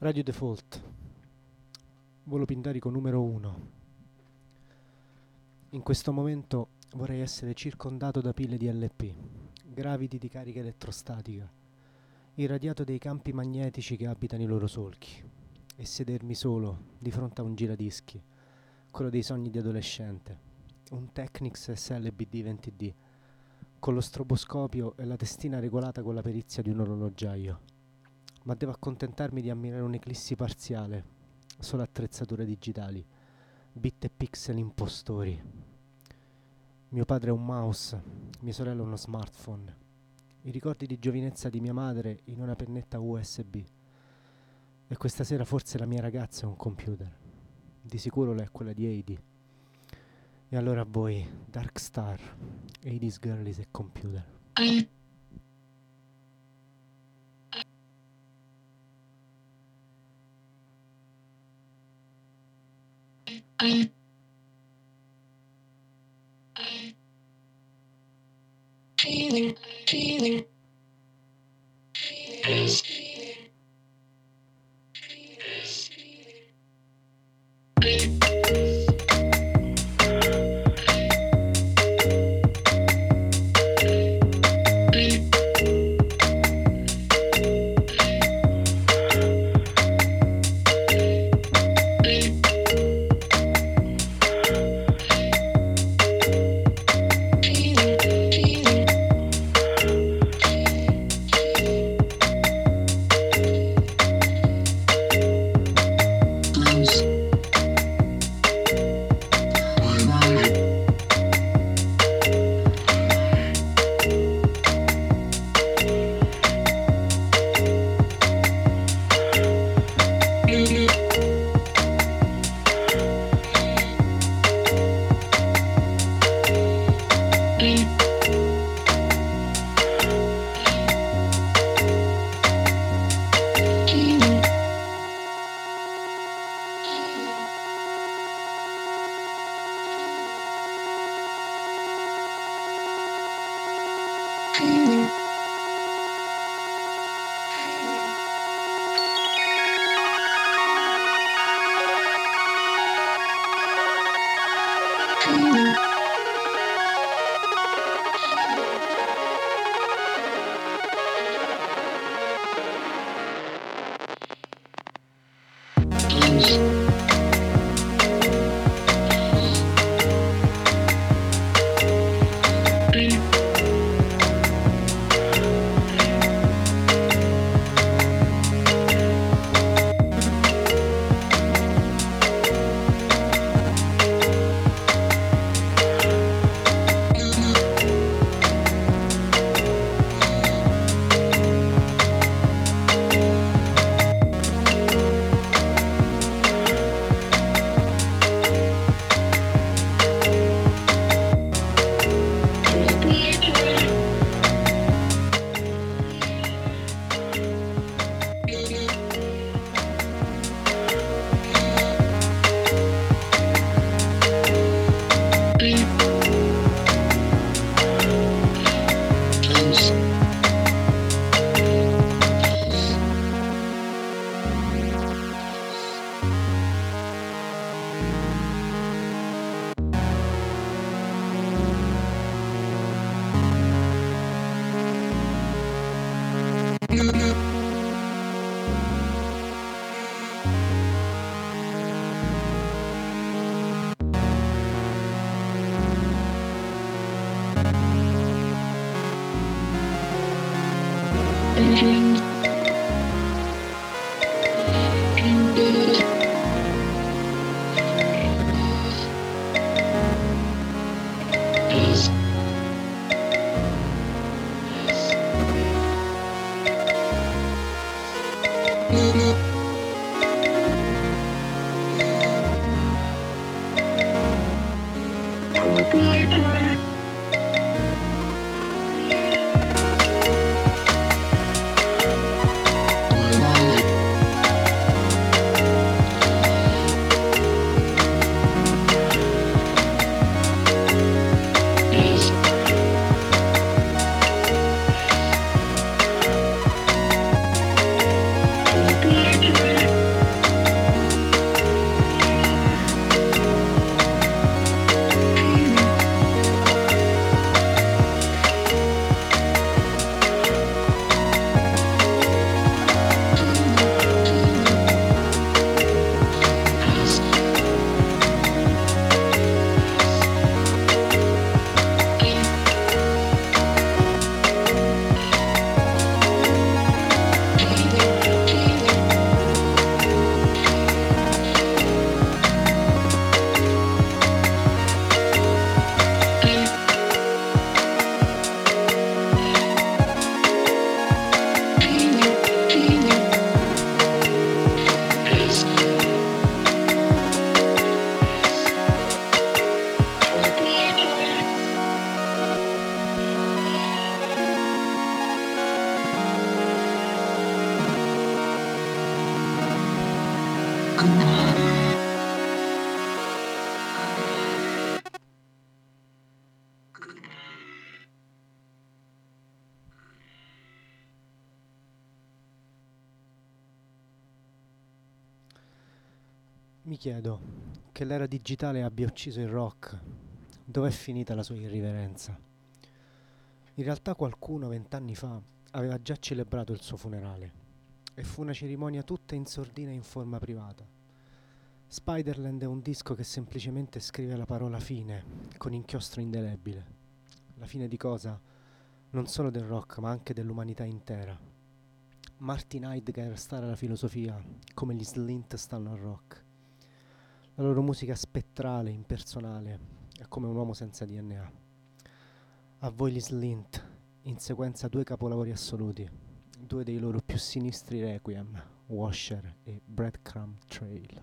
Radio Default, volo pindarico numero 1. In questo momento vorrei essere circondato da pile di LP, gravidi di carica elettrostatica, irradiato dei campi magnetici che abitano i loro solchi, e sedermi solo di fronte a un giradischi, quello dei sogni di adolescente, un Technics SLBD 20D, con lo stroboscopio e la testina regolata con la perizia di un orologiaio. Ma devo accontentarmi di ammirare un'eclissi parziale, solo attrezzature digitali, bit e pixel impostori. Mio padre è un mouse, mia sorella uno smartphone, i ricordi di giovinezza di mia madre in una pennetta USB. E questa sera forse la mia ragazza è un computer, di sicuro lei è quella di Heidi. E allora a voi, Dark Star, Heidi's Girlies e Computer. Feeling is Mi chiedo che l'era digitale abbia ucciso il rock. Dov'è finita la sua irriverenza? In realtà qualcuno 20 anni fa aveva già celebrato il suo funerale e fu una cerimonia tutta in sordina e in forma privata. Spiderland è un disco che semplicemente scrive la parola fine con inchiostro indelebile. La fine di cosa? Non solo del rock ma anche dell'umanità intera. Martin Heidegger sta alla filosofia come gli Slint stanno al rock. La loro musica spettrale, impersonale, è come un uomo senza DNA. A voi gli Slint, in sequenza 2 capolavori assoluti, 2 dei loro più sinistri requiem, Washer e Breadcrumb Trail.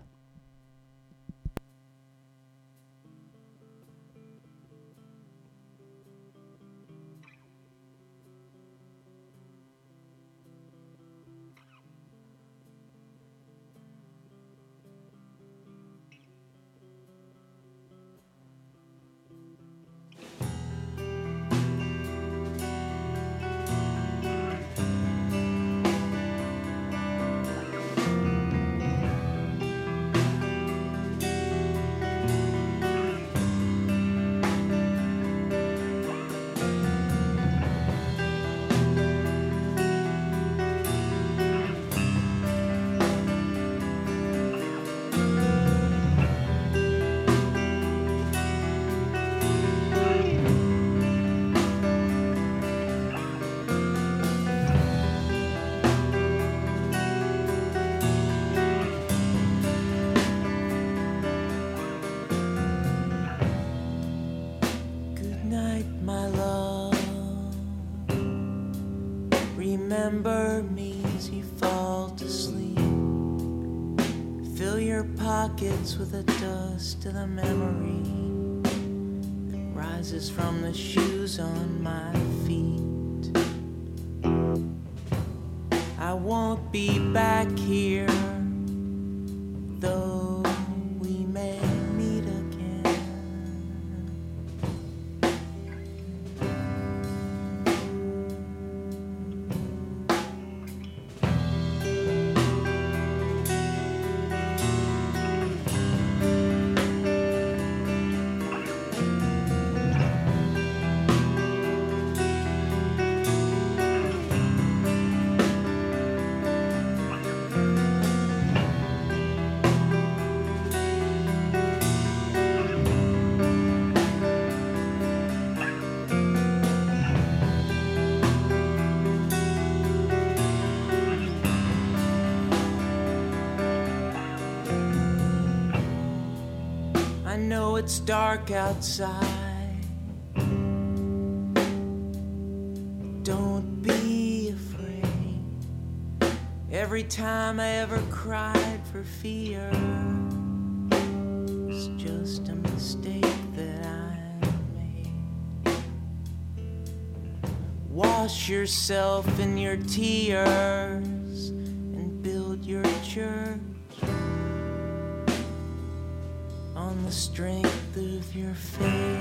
Remember means you fall to sleep. Fill your pockets with the dust of the memory that rises from the shoes on my feet. I won't be back here, though we may meet again. I know it's dark outside. Don't be afraid. Every time I ever cried for fear, it's just a mistake that I made. Wash yourself in your tears and build your church on the strength of your faith.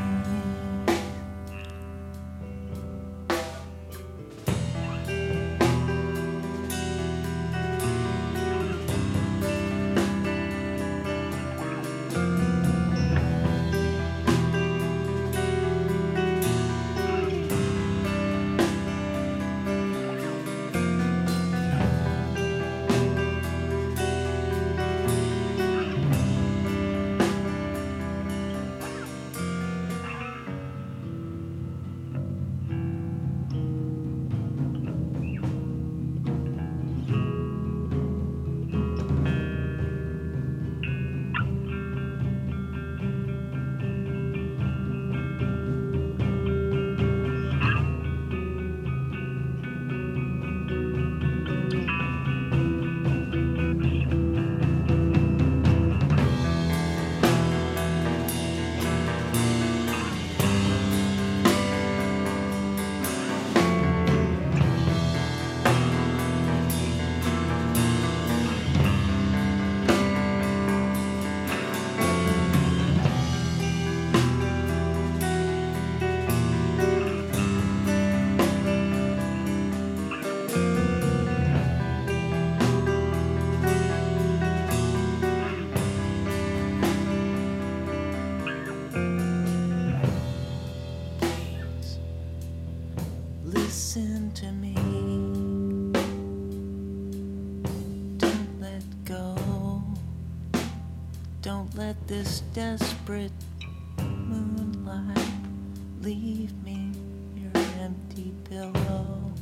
this desperate moonlight. Leave me your empty pillow.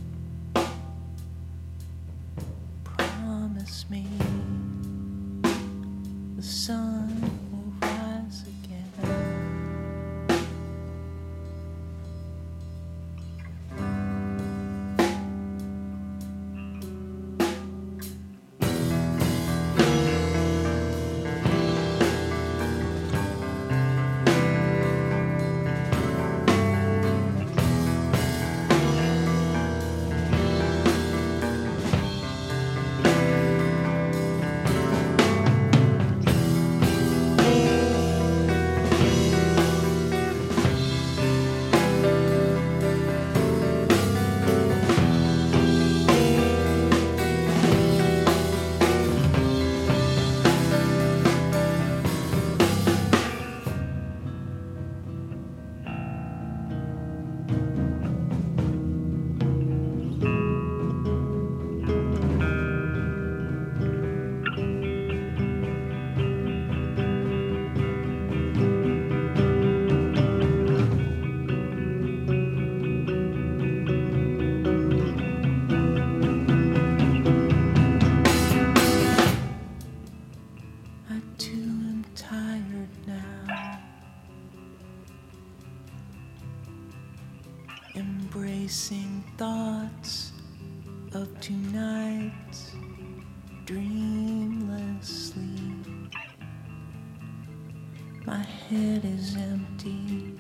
Promise me the sun will rise again. Embracing thoughts of tonight's dreamless sleep. My head is empty,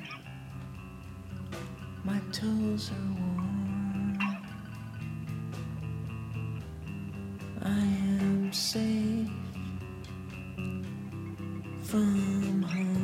my toes are warm. I am safe from home.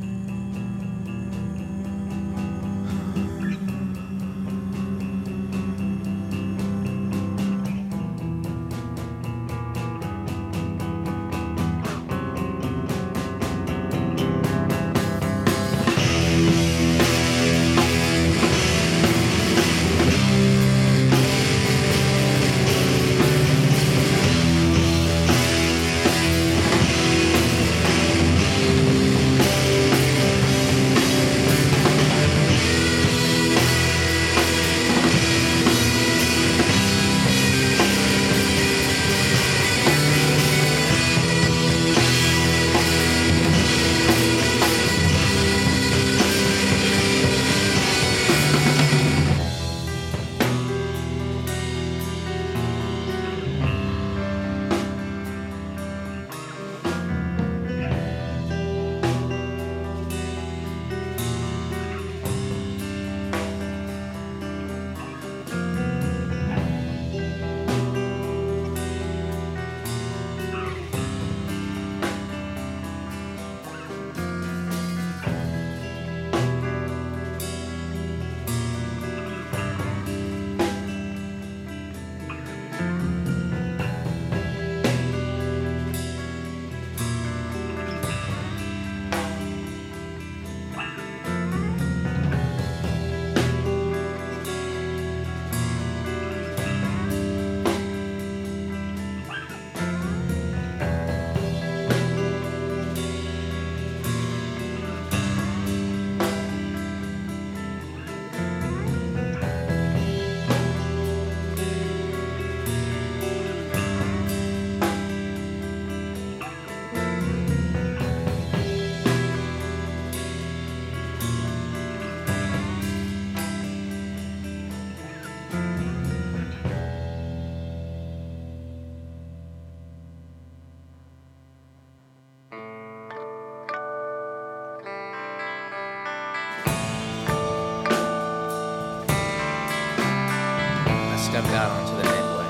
Stepped out onto the midway.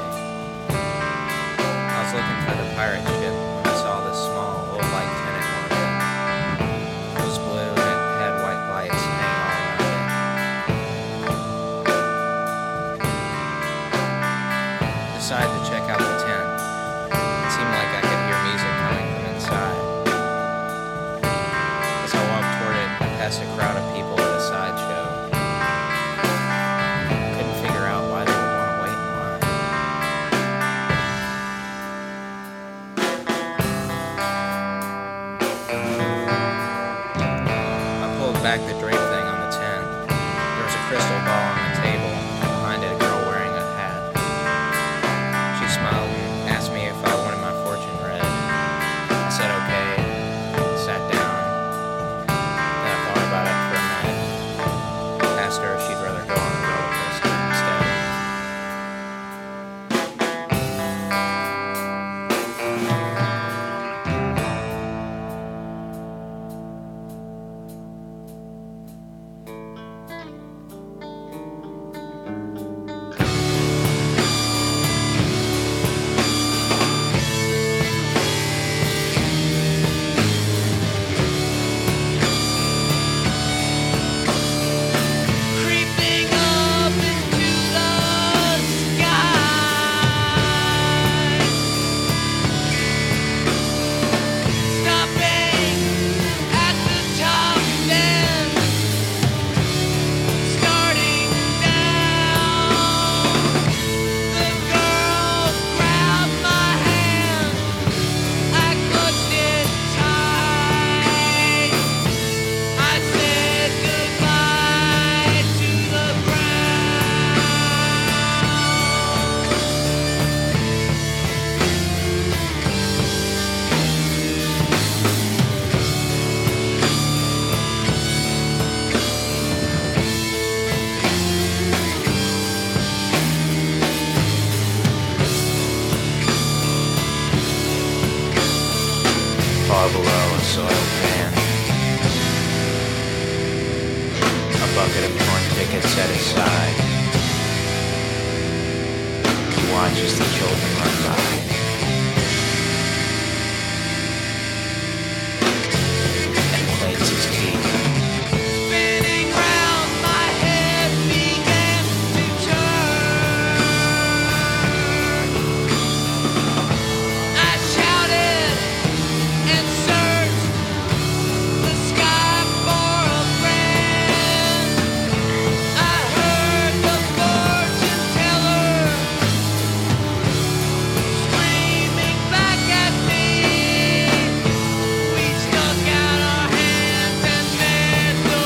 I was looking for the pirate ship when I saw this small, old-like tenant motor. It was blue and it had white lights hanging all around it. Decided to check out the tent. It seemed like I could hear music coming from inside. As I walked toward it, I passed a crowd of people at a sideshow. Couldn't figure out why they would want to wait in line. soiled pan. A bucket of torn tickets at his side. He watches the children run by. And plates his teeth. Spinning round, my head began to turn. I shouted and searched the sky for a friend. I heard the fortune teller screaming back at me. We stuck out our hands and met the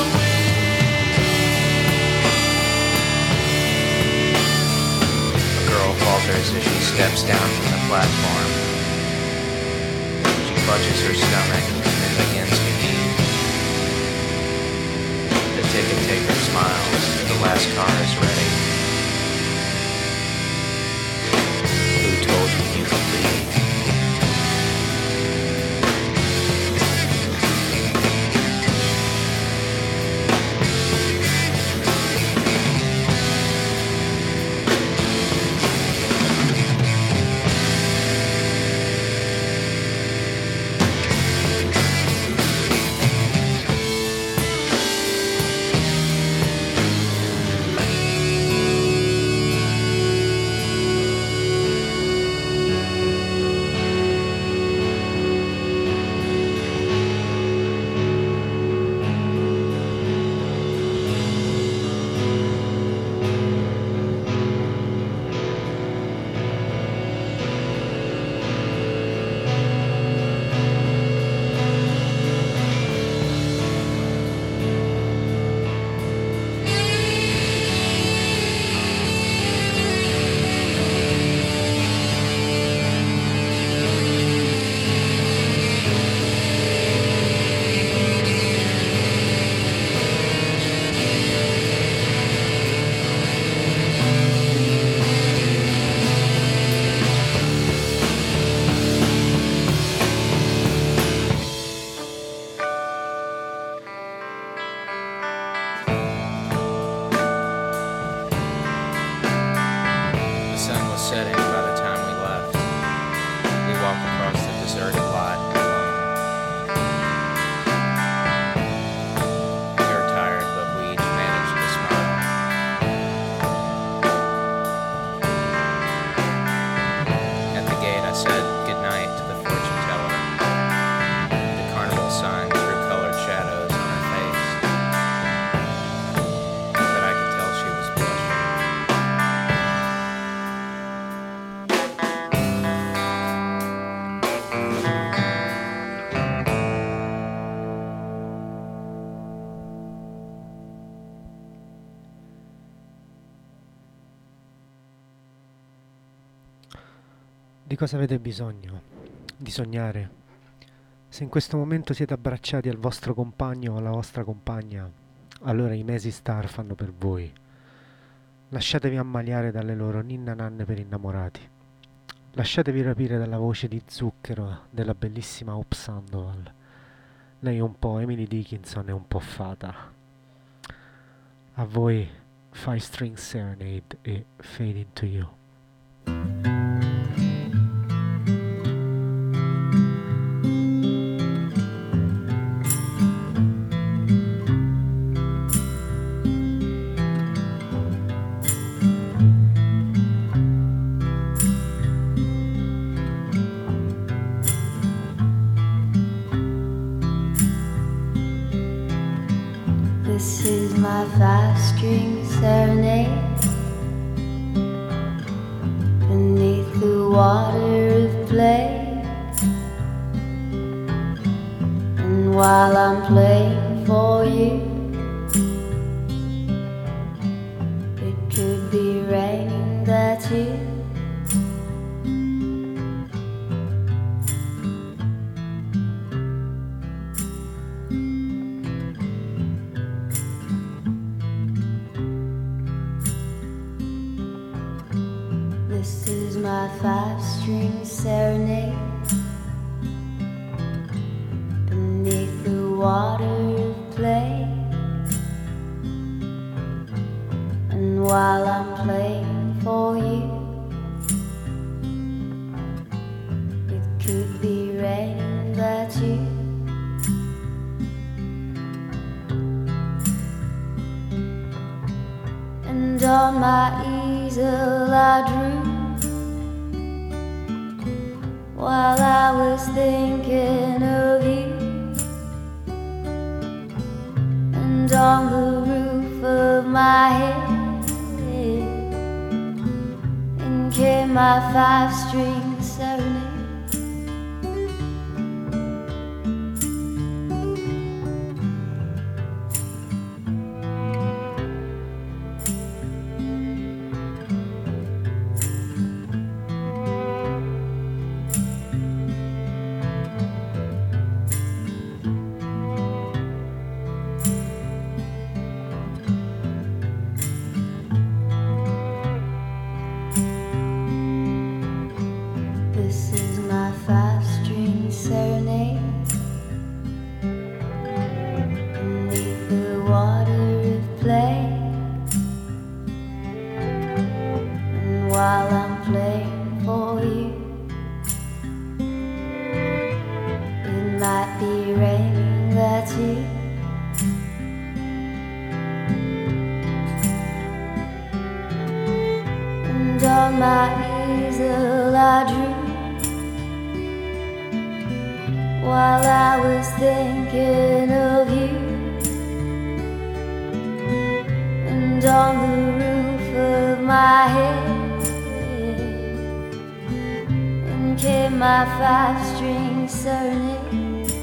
A girl falters as she steps down from the platform. She clutches her stomach and begins to eat. The ticket taker smiles. The last car is ready. Who told you you could leave? The sun was setting by the time we left. We walked across the deserted lot alone. We were tired, but we each managed to smile. At the gate, I said goodnight to the fortune teller. The carnival sign threw colored shadows on her face. But I could tell she was blushing. Di cosa avete bisogno? Di sognare. Se in questo momento siete abbracciati al vostro compagno o alla vostra compagna, allora i Mesi Star fanno per voi. Lasciatevi ammaliare dalle loro ninna nanne per innamorati. Lasciatevi rapire dalla voce di zucchero della bellissima Hope Sandoval. Lei è un po' Emily Dickinson e un po' fata. A voi Five String Serenade e Fade Into You. This is my five-string serenade beneath the water of play. And while I'm playing for you, it could be raining there too. This is my five-string serenade beneath on my easel I drew while I was thinking of you. And on the roof of my head, in came my 5-string serenade. This is my 5-string serenade beneath the water of play. And while I'm playing for you, it might be raining there too. And on my easel I drew while I was thinking of you. And on the roof of my head, in came my 5-string serenade.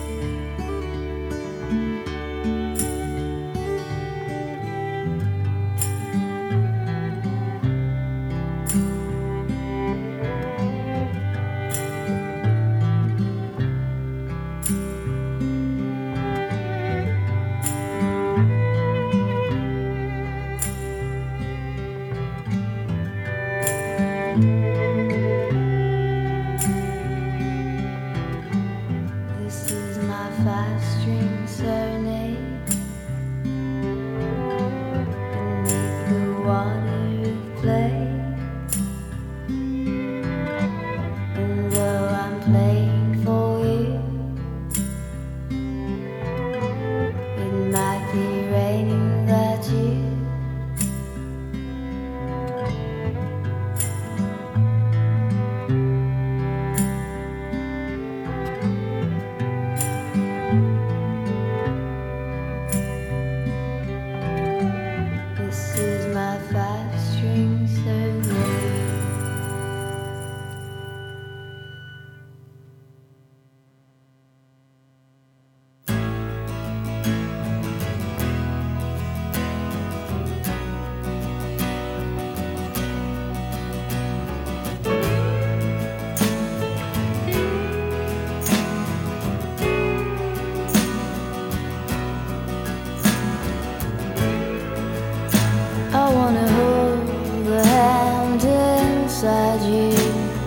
This is my 5-string serenade beneath the water of play. And though I'm playing for you, it might be raining there too. This is my 5-string serenade. I wanna hold the hand inside you.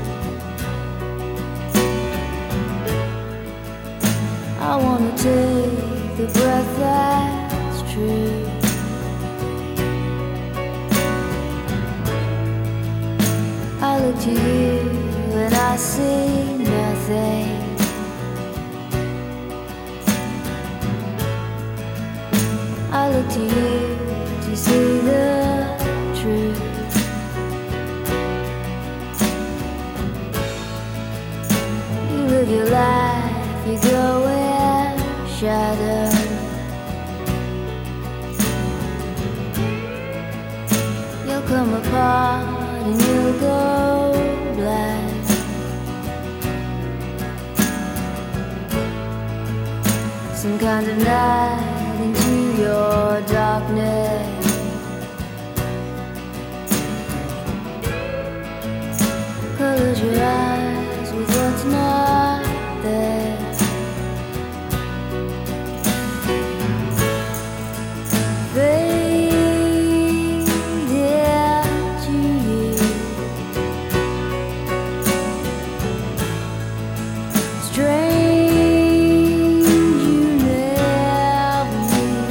I wanna take the breath that's true. I look to you and I see nothing. I look to you to see the truth. You live your life, you go in shadow. You'll come apart and you'll go black. Some kind of night into your darkness. Close your eyes with what's not there. Fade into you. Strange you never knew.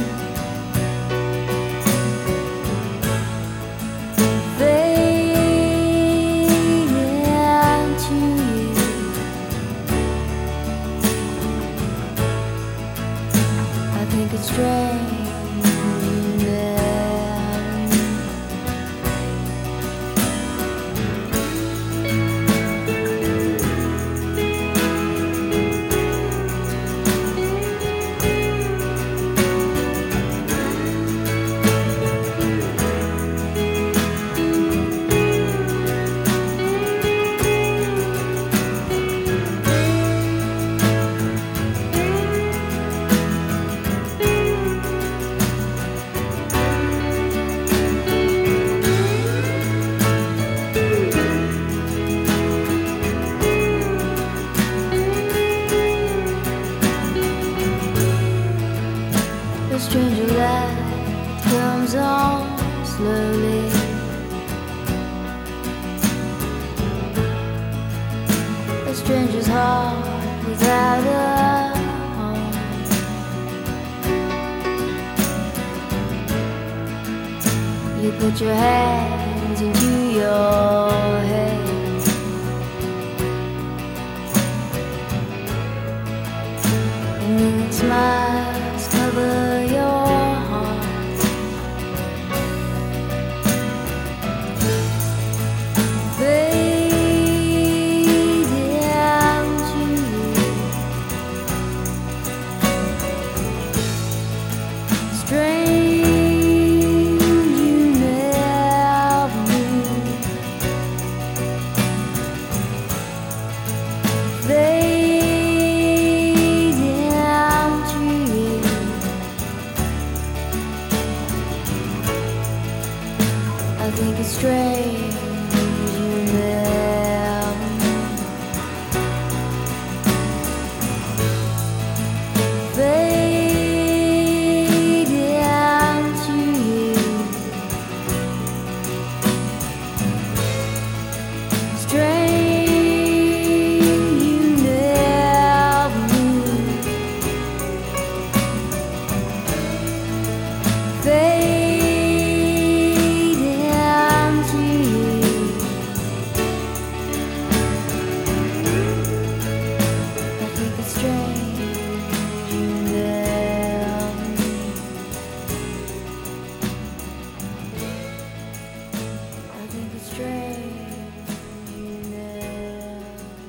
Fade into you. stranger's heart without a home. You put your hands into your head. And then smiles cover your heart. Fade down to you. Strange you never knew. Fade down to you. I think it's strange you never knew. Fade down to you. Strange you never knew. Fade down to you. I think it's strange you never knew. I think it's strange you never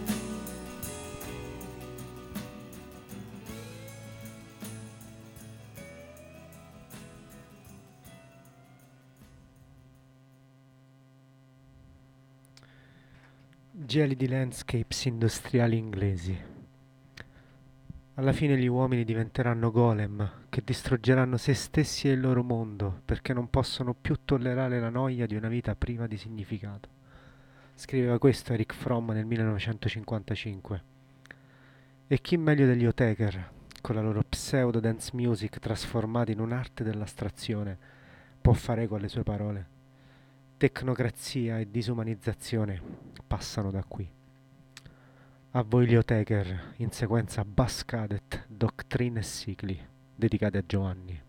Gelidi landscapes industriali inglesi. Alla fine gli uomini diventeranno golem che distruggeranno se stessi e il loro mondo perché non possono più tollerare la noia di una vita priva di significato. Scriveva questo Eric Fromm nel 1955. E chi meglio degli Otaker, con la loro pseudo dance music trasformata in un'arte dell'astrazione, può fare eco alle sue parole. Tecnocrazia e disumanizzazione passano da qui. A voi gli Otaker, in sequenza Bus Cadet, Doctrine e Cicli, dedicati a Giovanni.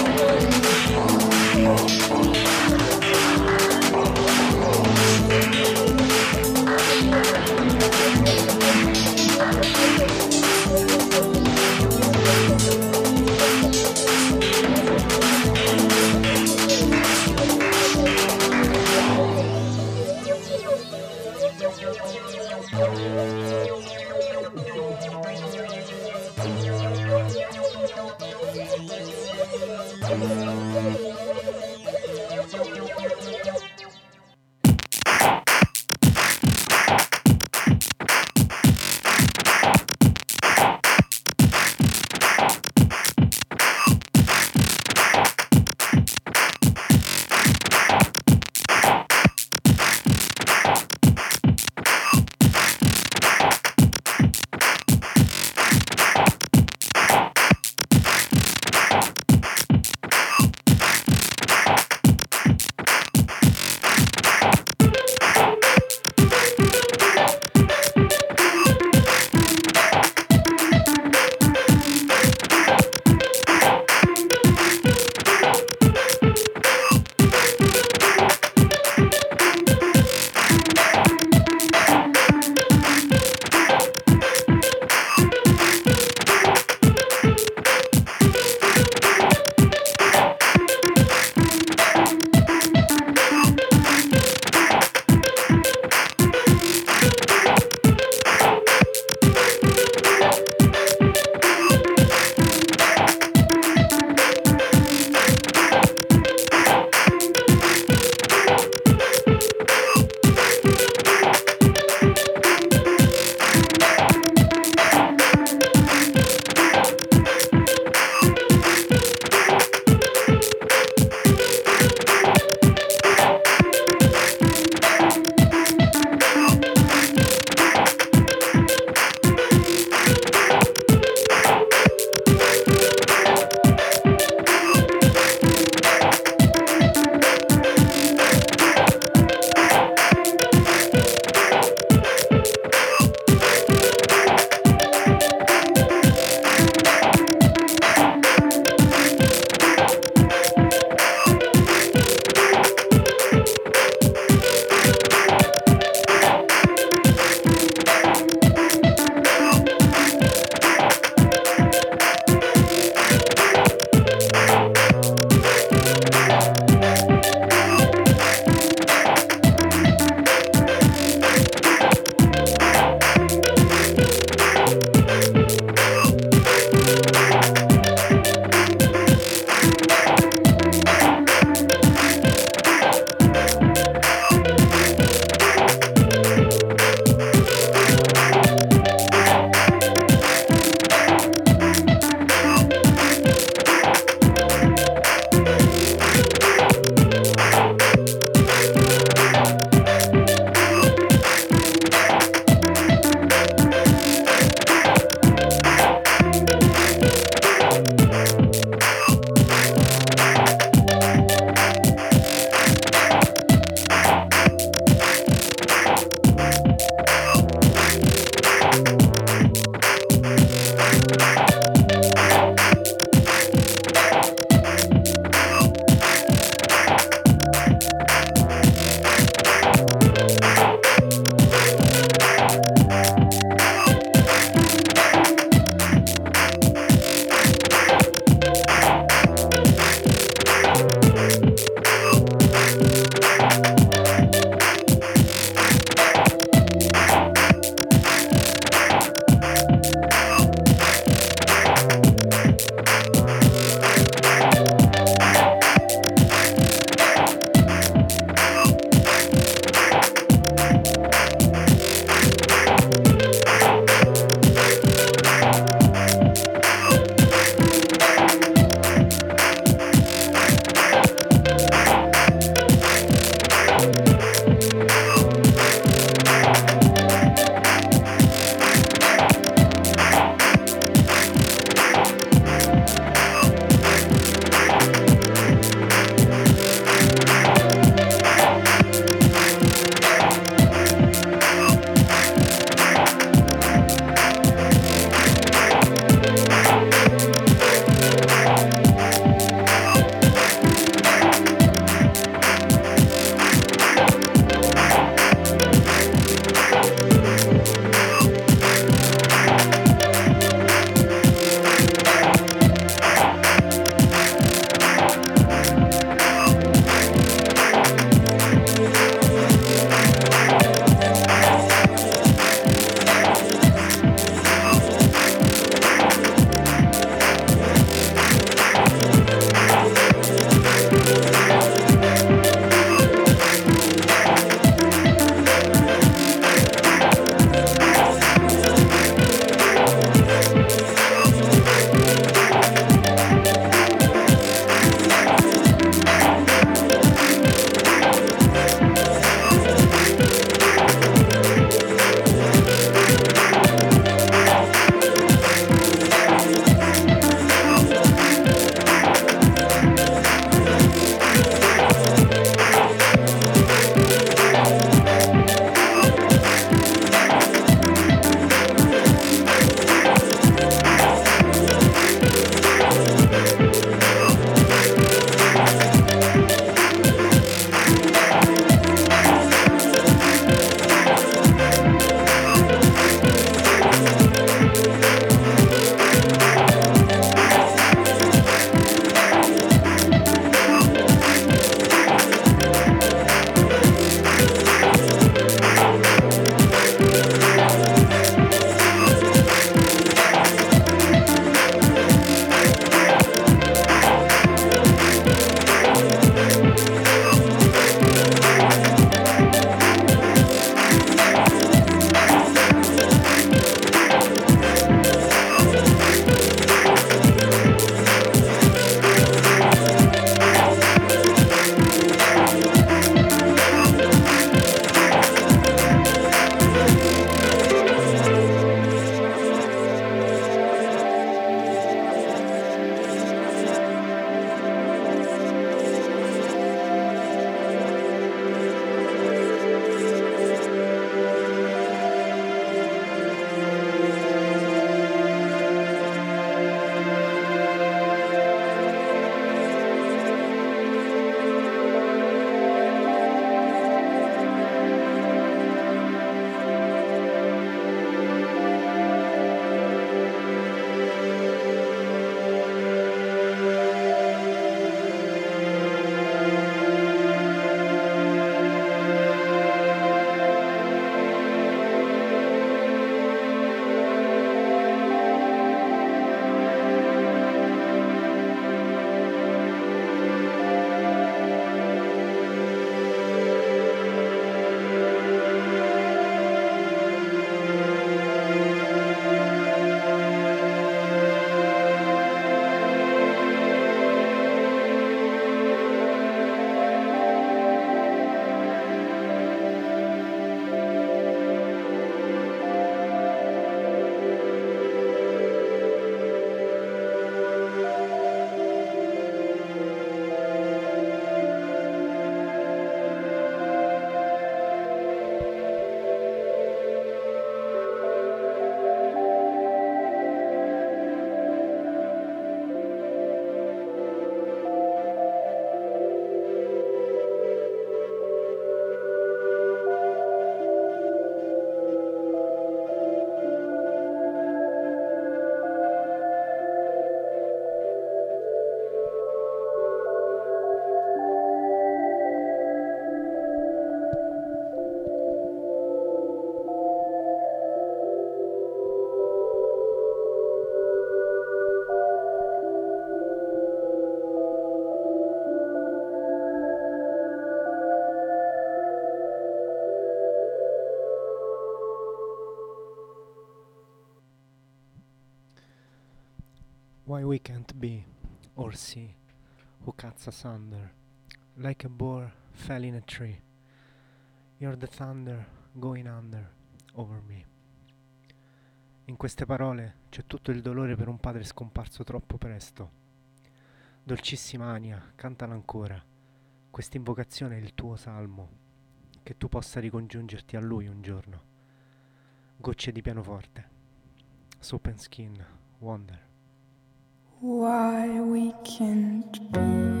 be, or sea, who cuts asunder, like a boar fell in a tree. You're the thunder going under, over me. In queste parole c'è tutto il dolore per un padre scomparso troppo presto. Dolcissima Ania, cantala ancora. Quest'invocazione è il tuo salmo, che tu possa ricongiungerti a lui un giorno. Gocce di pianoforte. Soap and Skin, Wonder. Why we can't be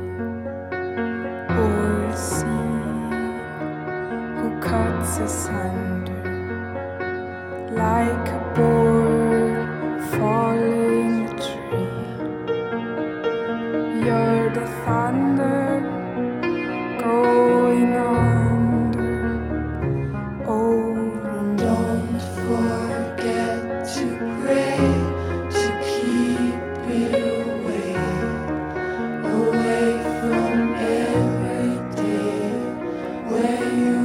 or see who cuts asunder like a board falling a tree. You're the thunder going under. Oh, and don't forget to pray to keep it away, away from every day where you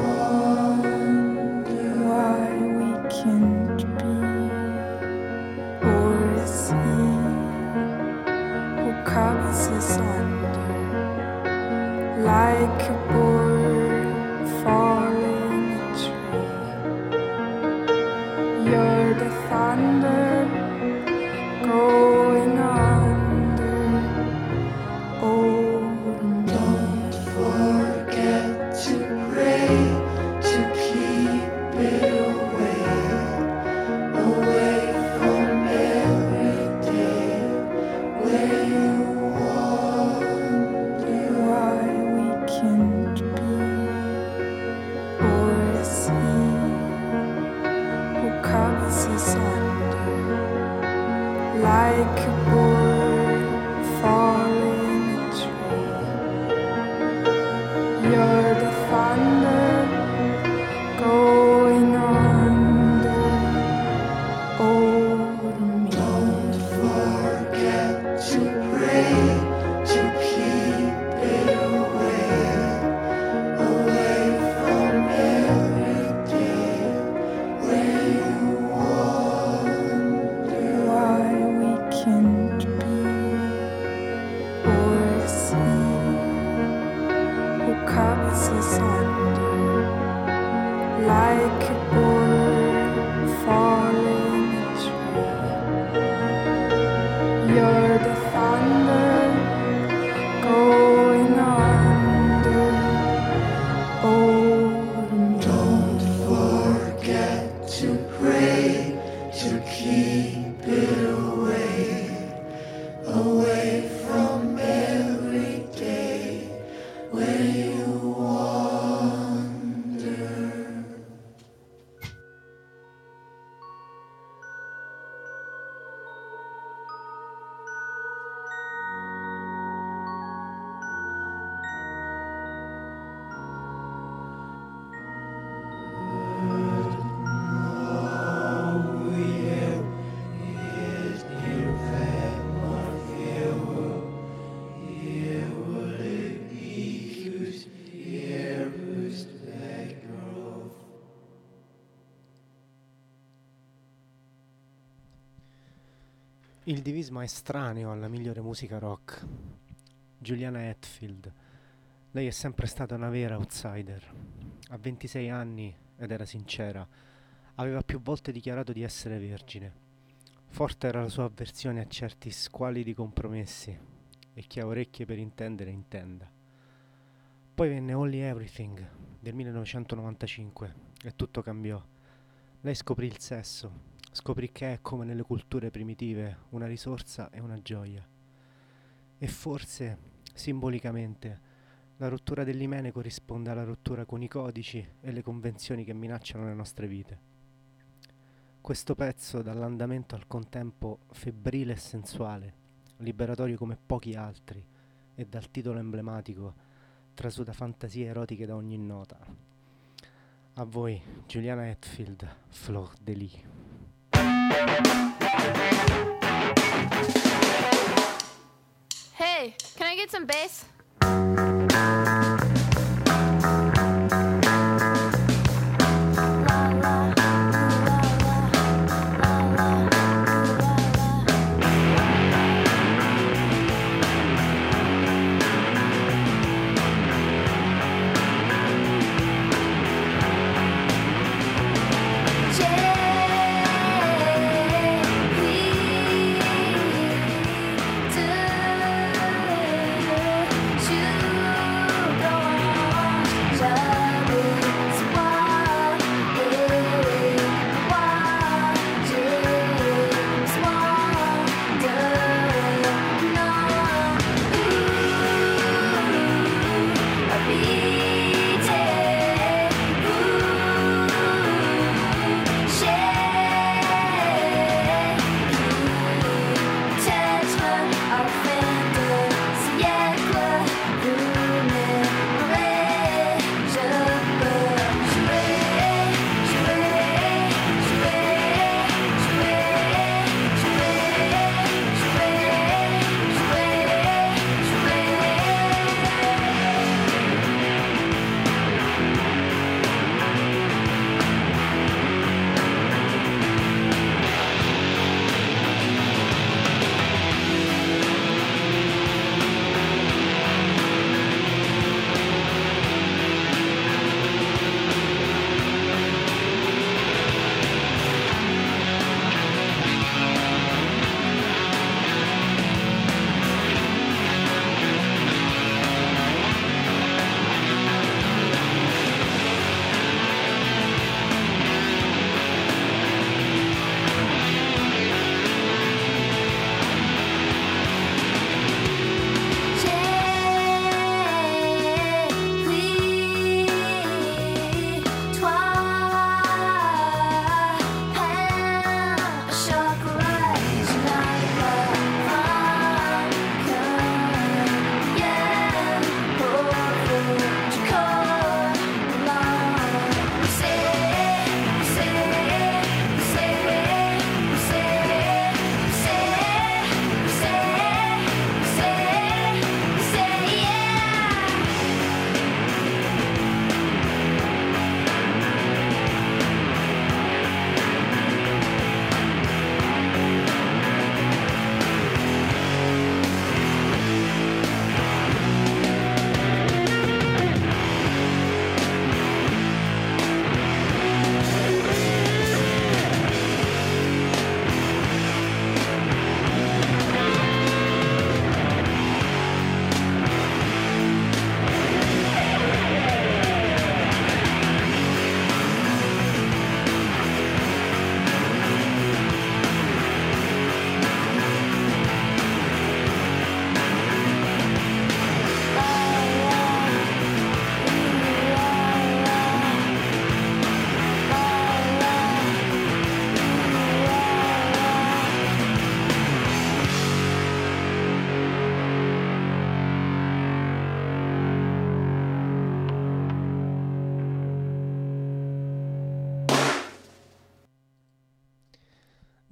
wonder why we can't be or see who cuts us under like a board falling a tree. You're the thunder going under. Oh, don't forget to pray to keep it away, away from every day where you wonder why we can't be or see who cuts us under like a board falling a tree. You're the thunder going under over me. Don't forget to pray to keep it away, away from every day where you wonder why we can't be or see who cuts us under like a board falling a tree. You're the thunder going under over me. Don't forget to pray to keep it away, away from every day where you wonder. Il divismo è estraneo alla migliore musica rock. Juliana Hetfield. Lei è sempre stata una vera outsider. A 26 anni, ed era sincera, aveva più volte dichiarato di essere vergine. Forte era la sua avversione a certi squalidi compromessi, e chi ha orecchie per intendere intenda. Poi venne Only Everything del 1995 e tutto cambiò. Lei scoprì il sesso, scoprì che è, come nelle culture primitive, una risorsa e una gioia. E forse, simbolicamente, la rottura dell'imene corrisponde alla rottura con i codici e le convenzioni che minacciano le nostre vite. Questo pezzo, dall'andamento al contempo febbrile e sensuale, liberatorio come pochi altri, e dal titolo emblematico, trasuda fantasie erotiche da ogni nota. A voi, Juliana Hetfield, Fleur de Lis. Hey, can I get some bass?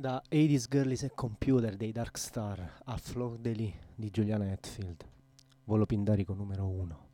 Da 80's Girlies e Computer dei Dark Star a Flor de Lis di Juliana Hetfield, volo pindarico numero 1.